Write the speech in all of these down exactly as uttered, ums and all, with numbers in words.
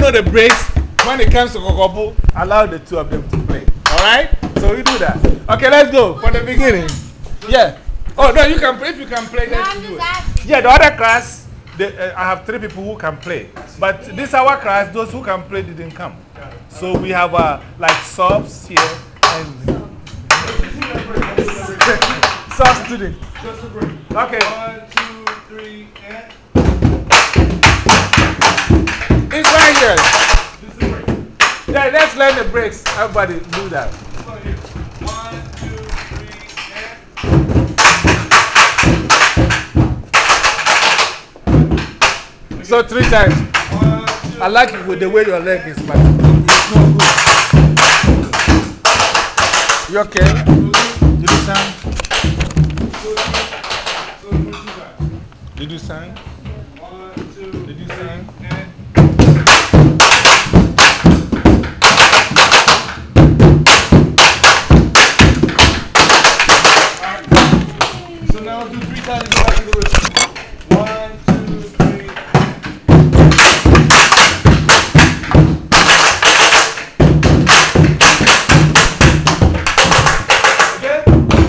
know the breaks, when it comes to Kokobu, allow the two of them to play. Alright? So we do that. Okay, let's go for the beginning. Yeah. Oh, no, you can play. If you can play, let's do it. Yeah, the other class, the, uh, I have three people who can play. But this our class, those who can play didn't come. So we have uh, like subs here and sub student. Okay. One, two, three, and. It's right here. Yeah, let's learn the breaks. Everybody do that. One, two, three, and. So three times. One, two, I like it with the way your leg is, but it's not good. You okay? You do sound? You do sound? One, two, Did you sound? and. So now do three times go back to the rhythm. One, two, three. Again.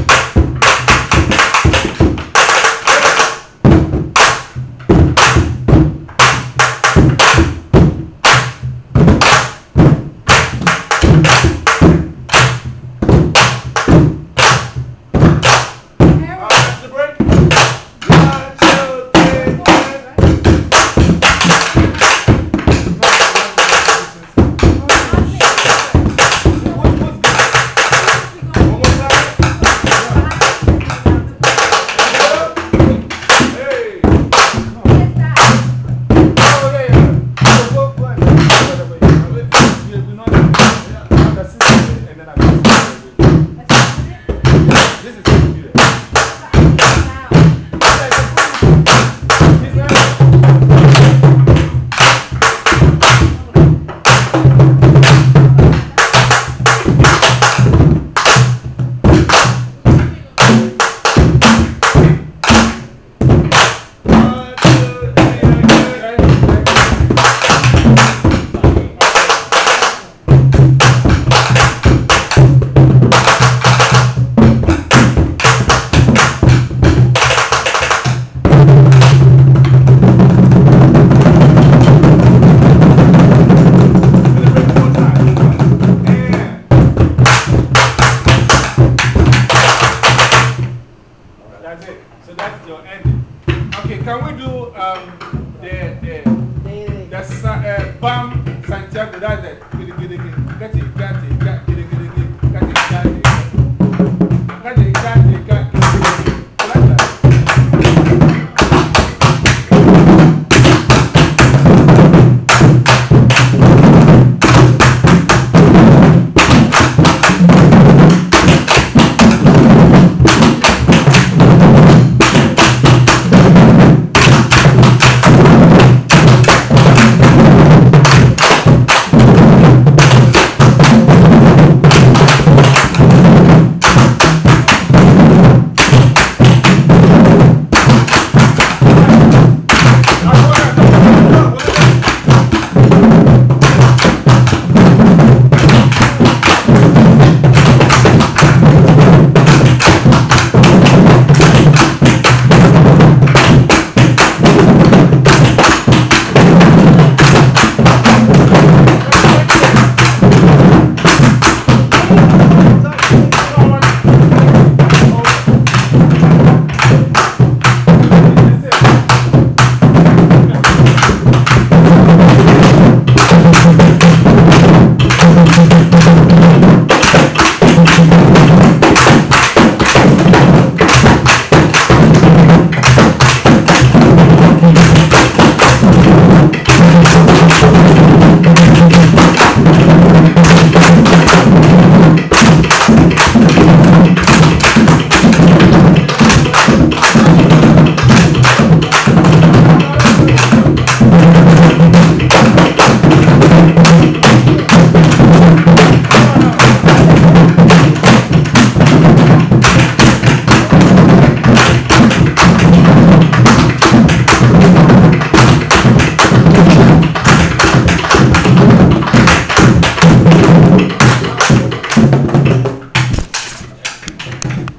That's it. So that's your ending. Okay, can we do um, the, the, the uh, Bam Santiago? That's it. Get it, get it, get it, get it, get it, get it, get it, get it, get it, get it, get it, get it.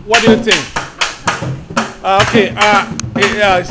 What do you think? Uh, okay, uh, uh,